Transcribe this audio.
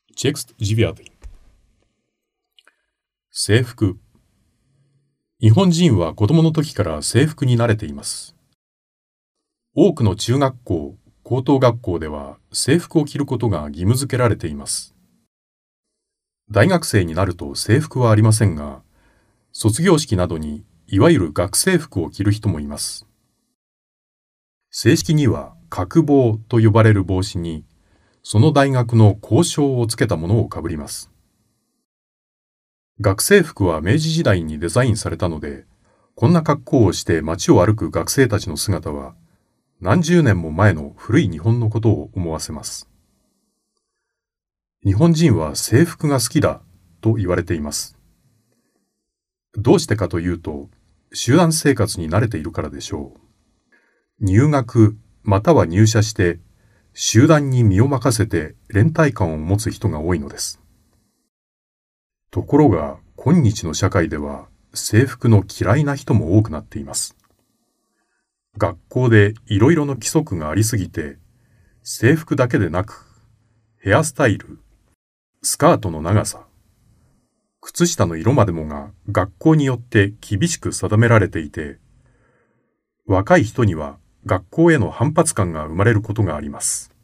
Текст 9. 制服。日本人は子供の時から制服に慣れています。多くの中学校、高等学校では制服を着ることが義務付けられています。大学生になると制服はありませんが、卒業式などにいわゆる学生服を着る人もいます。正式には学帽と呼ばれる帽子に、その大学の校章をつけたものをかぶります。学生服は明治時代にデザインされたので、こんな格好をして街を歩く学生たちの姿は、何十年も前の古い日本のことを思わせます。日本人は制服が好きだと言われています。どうしてかというと、集団生活に慣れているからでしょう。入学または入社して、集団に身を任せて連帯感を持つ人が多いのです。ところが、今日の社会では制服の嫌いな人も多くなっています。学校でいろいろな規則がありすぎて、制服だけでなく、ヘアスタイル、スカートの長さ、靴下の色までもが学校によって厳しく定められていて、若い人には学校への反発感が生まれることがあります。